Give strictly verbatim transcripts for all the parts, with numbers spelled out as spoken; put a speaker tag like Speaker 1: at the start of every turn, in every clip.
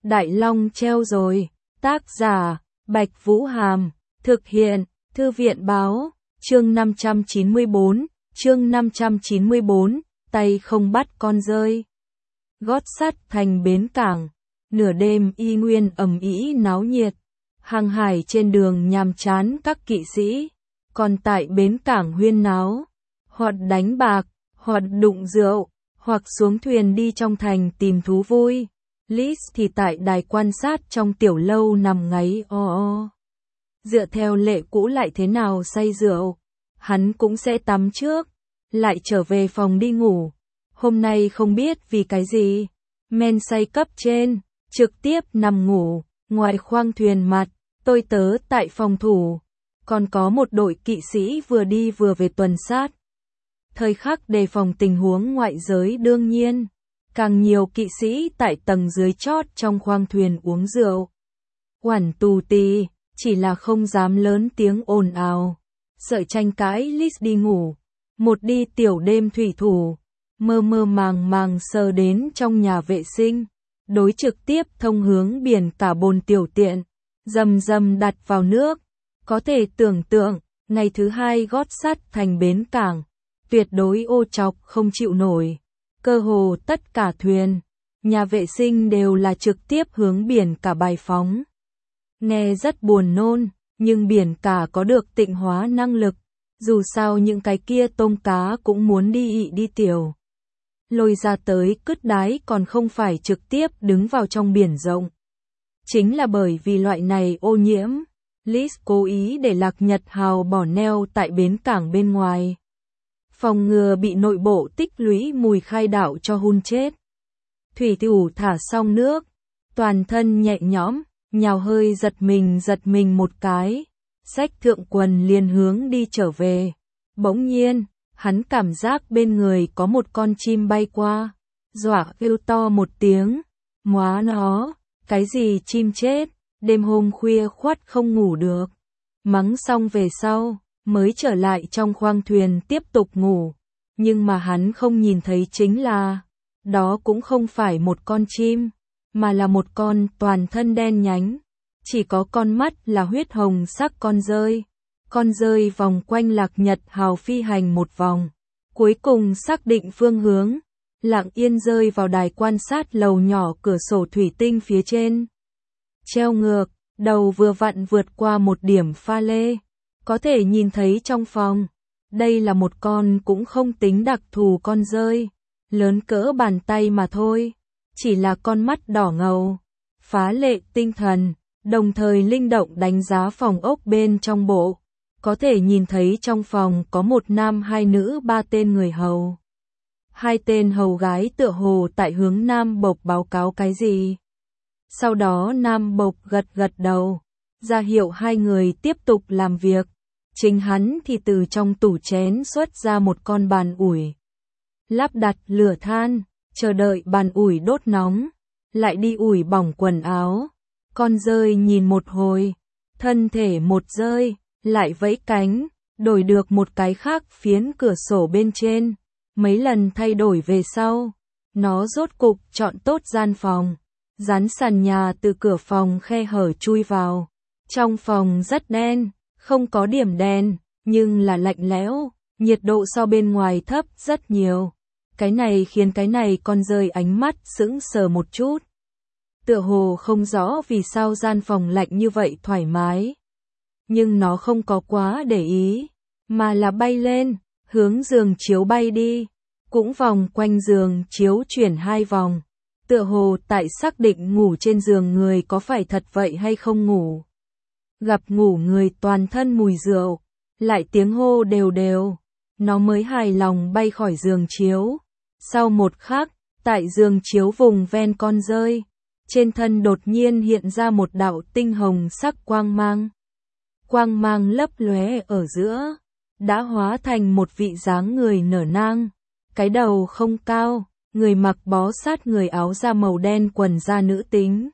Speaker 1: Đại Long treo rồi. Tác giả, Bạch Vũ Hàm. Thực hiện, Thư viện Báo. Chương năm trăm chín mươi bốn. Chương năm trăm chín mươi bốn. Tay không bắt con rơi. Gót sắt thành bến cảng. Nửa đêm y nguyên ầm ĩ náo nhiệt. Hàng hải trên đường nhàm chán các kỵ sĩ. Còn tại bến cảng huyên náo. Hoặc đánh bạc, hoặc đụng rượu, hoặc xuống thuyền đi trong thành tìm thú vui. Liz thì tại đài quan sát trong tiểu lâu nằm ngáy o o. Dựa theo lệ cũ lại thế nào say rượu, hắn cũng sẽ tắm trước, lại trở về phòng đi ngủ. Hôm nay không biết vì cái gì, men say cấp trên, trực tiếp nằm ngủ, ngoài khoang thuyền mặt, tôi tớ tại phòng thủ. Còn có một đội kỵ sĩ vừa đi vừa về tuần sát. Thời khắc đề phòng tình huống ngoại giới đương nhiên. Càng nhiều kỵ sĩ tại tầng dưới chót trong khoang thuyền uống rượu. Oản tù tì, chỉ là không dám lớn tiếng ồn ào. Sợ tranh cãi Liz đi ngủ. Một đi tiểu đêm thủy thủ. Mơ mơ màng màng sờ đến trong nhà vệ sinh. Đối trực tiếp thông hướng biển cả bồn tiểu tiện. Dầm dầm đặt vào nước. Có thể tưởng tượng, ngày thứ hai gót sắt thành bến cảng. Tuyệt đối ô chọc không chịu nổi. Cơ hồ tất cả thuyền, nhà vệ sinh đều là trực tiếp hướng biển cả bài phóng. Nghe rất buồn nôn, nhưng biển cả có được tịnh hóa năng lực. Dù sao những cái kia tôm cá cũng muốn đi ị đi tiểu. Lôi ra tới cứt đáy còn không phải trực tiếp đứng vào trong biển rộng. Chính là bởi vì loại này ô nhiễm, Liz cố ý để Lạc Nhật Hào bỏ neo tại bến cảng bên ngoài. Phòng ngừa bị nội bộ tích lũy mùi khai đạo cho hun chết. Thủy thủ thả xong nước, toàn thân nhẹ nhõm, nhào hơi giật mình giật mình một cái, xách thượng quần liền hướng đi trở về. Bỗng nhiên, hắn cảm giác bên người có một con chim bay qua, dọa kêu to một tiếng, móa nó, cái gì chim chết, đêm hôm khuya khoắt không ngủ được. Mắng xong về sau, mới trở lại trong khoang thuyền tiếp tục ngủ, nhưng mà hắn không nhìn thấy chính là, đó cũng không phải một con chim, mà là một con toàn thân đen nhánh, chỉ có con mắt là huyết hồng sắc con dơi. Con dơi vòng quanh Lạc Nhật Hào phi hành một vòng, cuối cùng xác định phương hướng, lặng yên rơi vào đài quan sát lầu nhỏ cửa sổ thủy tinh phía trên. Treo ngược, đầu vừa vặn vượt qua một điểm pha lê. Có thể nhìn thấy trong phòng, đây là một con cũng không tính đặc thù con dơi, lớn cỡ bàn tay mà thôi, chỉ là con mắt đỏ ngầu, phá lệ tinh thần, đồng thời linh động đánh giá phòng ốc bên trong bộ. Có thể nhìn thấy trong phòng có một nam hai nữ ba tên người hầu. Hai tên hầu gái tựa hồ tại hướng Nam Bộc báo cáo cái gì. Sau đó Nam Bộc gật gật đầu, ra hiệu hai người tiếp tục làm việc. Chính hắn thì từ trong tủ chén xuất ra một con bàn ủi. Lắp đặt lửa than, chờ đợi bàn ủi đốt nóng, lại đi ủi bỏng quần áo. Con dơi nhìn một hồi, thân thể một dơi, lại vẫy cánh, đổi được một cái khác phiến cửa sổ bên trên. Mấy lần thay đổi về sau, nó rốt cục chọn tốt gian phòng, dán sàn nhà từ cửa phòng khe hở chui vào. Trong phòng rất đen. Không có điểm đen, nhưng là lạnh lẽo, nhiệt độ so bên ngoài thấp rất nhiều. Cái này khiến cái này con dơi ánh mắt sững sờ một chút. Tựa hồ không rõ vì sao gian phòng lạnh như vậy thoải mái. Nhưng nó không có quá để ý, mà là bay lên, hướng giường chiếu bay đi. Cũng vòng quanh giường chiếu chuyển hai vòng. Tựa hồ tại xác định ngủ trên giường người có phải thật vậy hay không ngủ. Gặp ngủ người toàn thân mùi rượu, lại tiếng hô đều đều, nó mới hài lòng bay khỏi giường chiếu. Sau một khắc, tại giường chiếu vùng ven con dơi, trên thân đột nhiên hiện ra một đạo tinh hồng sắc quang mang. Quang mang lấp lóe ở giữa, đã hóa thành một vị dáng người nở nang, cái đầu không cao, người mặc bó sát người áo da màu đen quần da nữ tính.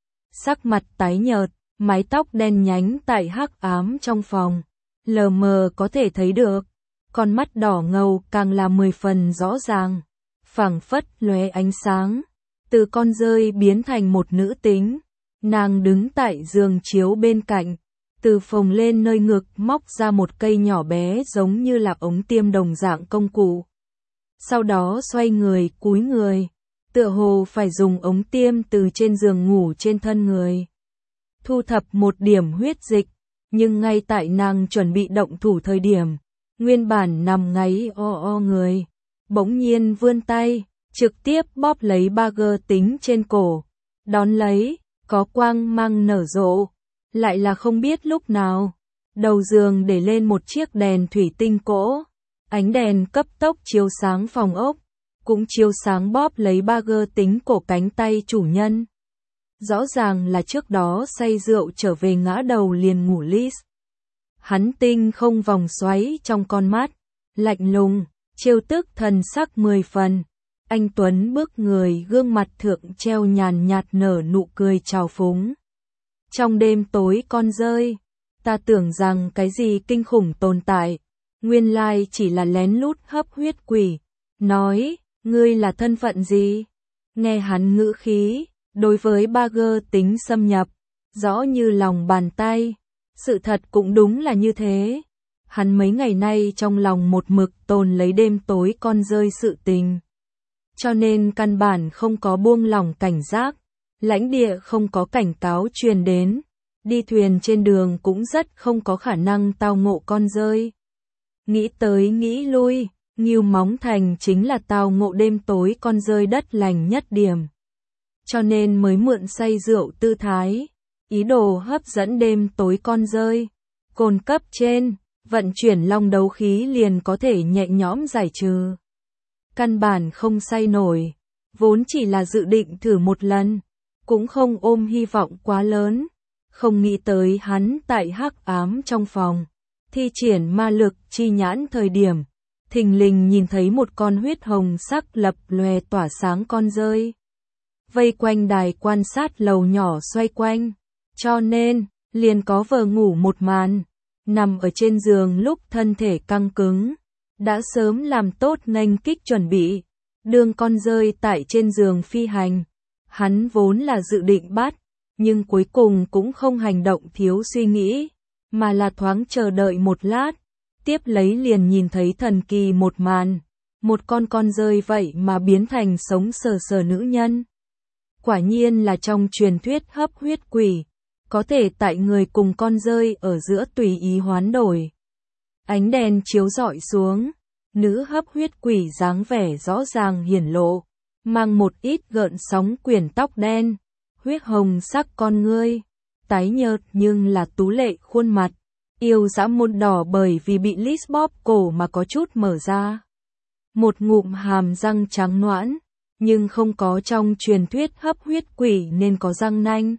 Speaker 1: Sắc mặt tái nhợt, mái tóc đen nhánh tại hắc ám trong phòng, lờ mờ có thể thấy được, con mắt đỏ ngầu càng là mười phần rõ ràng, phảng phất lóe ánh sáng. từ con dơi biến thành một nữ tính. Nàng đứng tại giường chiếu bên cạnh, từ phồng lên nơi ngực móc ra một cây nhỏ bé giống như là ống tiêm đồng dạng công cụ. Sau đó xoay người cúi người, tựa hồ phải dùng ống tiêm từ trên giường ngủ trên thân người. Thu thập một điểm huyết dịch, nhưng ngay tại nàng chuẩn bị động thủ thời điểm, nguyên bản nằm ngáy o o người, bỗng nhiên vươn tay, trực tiếp bóp lấy Bagger tính trên cổ, đón lấy, có quang mang nở rộ, lại là không biết lúc nào. Đầu giường để lên một chiếc đèn thủy tinh cỗ, ánh đèn cấp tốc chiếu sáng phòng ốc, cũng chiếu sáng bóp lấy Bagger tính cổ cánh tay chủ nhân. Rõ ràng là trước đó say rượu trở về ngã đầu liền ngủ Liz. Hắn tinh không vòng xoáy trong con mắt, lạnh lùng, trêu tức thần sắc mười phần. Anh Tuấn bước người, gương mặt thượng treo nhàn nhạt nở nụ cười trào phúng. Trong đêm tối con dơi, ta tưởng rằng cái gì kinh khủng tồn tại, nguyên lai chỉ là lén lút hấp huyết quỷ. Nói, ngươi là thân phận gì? Nghe hắn ngữ khí, đối với Bagger tính xâm nhập, rõ như lòng bàn tay. Sự thật cũng đúng là như thế. Hắn mấy ngày nay trong lòng một mực tồn lấy đêm tối con dơi sự tình. Cho nên căn bản không có buông lỏng cảnh giác, lãnh địa không có cảnh cáo truyền đến, đi thuyền trên đường cũng rất không có khả năng tao ngộ con dơi. Nghĩ tới nghĩ lui, Ngưu Móng Thành chính là tao ngộ đêm tối con dơi đất lành nhất điểm. Cho nên mới mượn say rượu tư thái, ý đồ hấp dẫn đêm tối con dơi. Cồn cấp trên, vận chuyển long đấu khí liền có thể nhẹ nhõm giải trừ. Căn bản không say nổi, vốn chỉ là dự định thử một lần, cũng không ôm hy vọng quá lớn. Không nghĩ tới hắn tại hắc ám trong phòng, thi triển ma lực chi nhãn thời điểm, thình lình nhìn thấy một con huyết hồng sắc lập lòe tỏa sáng con dơi. Vây quanh đài quan sát lầu nhỏ xoay quanh, cho nên, liền có vờ ngủ một màn, nằm ở trên giường lúc thân thể căng cứng, đã sớm làm tốt nghênh kích chuẩn bị, đường con dơi tại trên giường phi hành. Hắn vốn là dự định bắt, nhưng cuối cùng cũng không hành động thiếu suy nghĩ, mà là thoáng chờ đợi một lát, tiếp lấy liền nhìn thấy thần kỳ một màn, một con con dơi vậy mà biến thành sống sờ sờ nữ nhân. Quả nhiên là trong truyền thuyết hấp huyết quỷ, có thể tại người cùng con dơi ở giữa tùy ý hoán đổi. Ánh đèn chiếu rọi xuống, nữ hấp huyết quỷ dáng vẻ rõ ràng hiển lộ, mang một ít gợn sóng quyển tóc đen, huyết hồng sắc con ngươi, tái nhợt nhưng là tú lệ khuôn mặt, yêu dã môi đỏ bởi vì bị Liz bóp cổ mà có chút mở ra. Một ngụm hàm răng trắng nõn, nhưng không có trong truyền thuyết hấp huyết quỷ nên có răng nanh.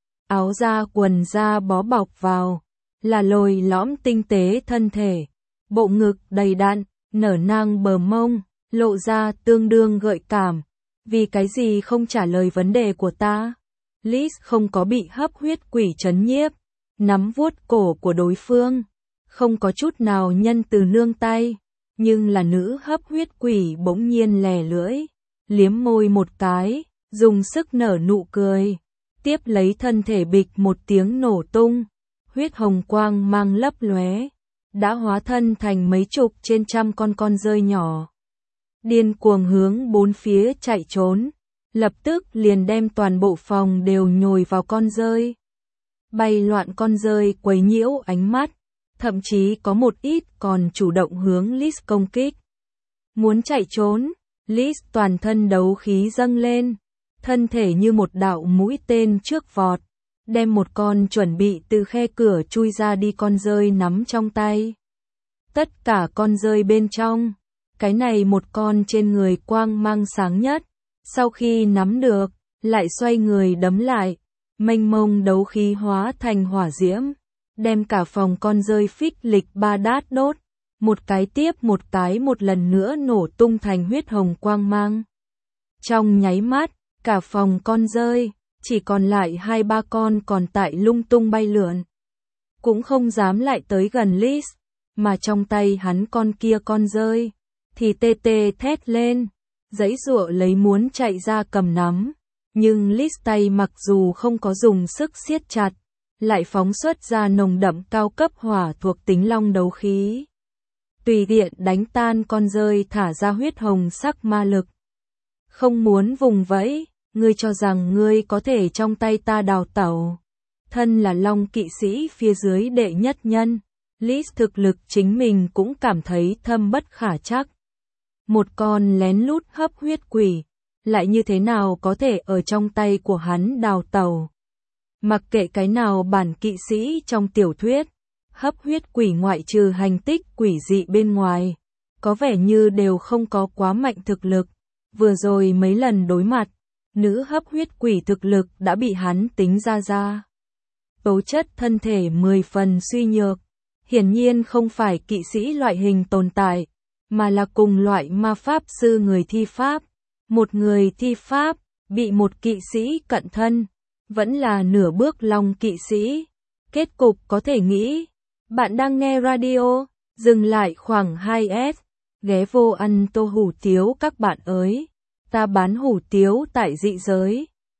Speaker 1: Áo da quần da bó bọc vào, là lồi lõm tinh tế thân thể, bộ ngực đầy đặn, nở nang bờ mông, lộ ra tương đương gợi cảm. Vì cái gì không trả lời vấn đề của ta? Liz không có bị hấp huyết quỷ trấn nhiếp, nắm vuốt cổ của đối phương, không có chút nào nhân từ nương tay, nhưng là nữ hấp huyết quỷ bỗng nhiên lè lưỡi, liếm môi một cái, dùng sức nở nụ cười, tiếp lấy thân thể bịch một tiếng nổ tung, huyết hồng quang mang lấp lóe, đã hóa thân thành mấy chục trên trăm con con dơi nhỏ. Điên cuồng hướng bốn phía chạy trốn, lập tức liền đem toàn bộ phòng đều nhồi vào con dơi. Bay loạn con dơi quấy nhiễu ánh mắt, thậm chí có một ít còn chủ động hướng Liz công kích. Muốn chạy trốn, Liz toàn thân đấu khí dâng lên, thân thể như một đạo mũi tên trước vọt, đem một con chuẩn bị từ khe cửa chui ra đi con dơi nắm trong tay. Tất cả con dơi bên trong, cái này một con trên người quang mang sáng nhất, sau khi nắm được, lại xoay người đấm lại, mênh mông đấu khí hóa thành hỏa diễm, đem cả phòng con dơi phích lịch ba đát đốt, một cái tiếp một cái một lần nữa nổ tung thành huyết hồng quang mang. Trong nháy mắt, cả phòng con dơi, chỉ còn lại hai ba con còn tại lung tung bay lượn. Cũng không dám lại tới gần Liz, mà trong tay hắn con kia con dơi, thì tê tê thét lên, giãy giụa lấy muốn chạy ra cầm nắm, Nhưng List tay mặc dù không có dùng sức siết chặt, lại phóng xuất ra nồng đậm cao cấp hỏa thuộc tính long đấu khí. Tùy tiện đánh tan con rơi thả ra huyết hồng sắc ma lực. Không muốn vùng vẫy, ngươi cho rằng ngươi có thể trong tay ta đào tẩu. Thân là long kỵ sĩ phía dưới đệ nhất nhân, List thực lực chính mình cũng cảm thấy thâm bất khả trắc. Một con lén lút hấp huyết quỷ, lại như thế nào có thể ở trong tay của hắn đào tẩu. Mặc kệ cái nào bản kỵ sĩ trong tiểu thuyết, hấp huyết quỷ ngoại trừ hành tích quỷ dị bên ngoài, có vẻ như đều không có quá mạnh thực lực. Vừa rồi mấy lần đối mặt, nữ hấp huyết quỷ thực lực đã bị hắn tính ra ra. Tố chất thân thể mười phần suy nhược, hiển nhiên không phải kỵ sĩ loại hình tồn tại, mà là cùng loại ma pháp sư người thi pháp. Một người thi pháp, bị một kỵ sĩ cận thân, vẫn là nửa bước long kỵ sĩ. Kết cục có thể nghĩ, bạn đang nghe radio, dừng lại khoảng hai s, ghé vô ăn tô hủ tiếu các bạn ơi. Ta bán hủ tiếu tại dị giới.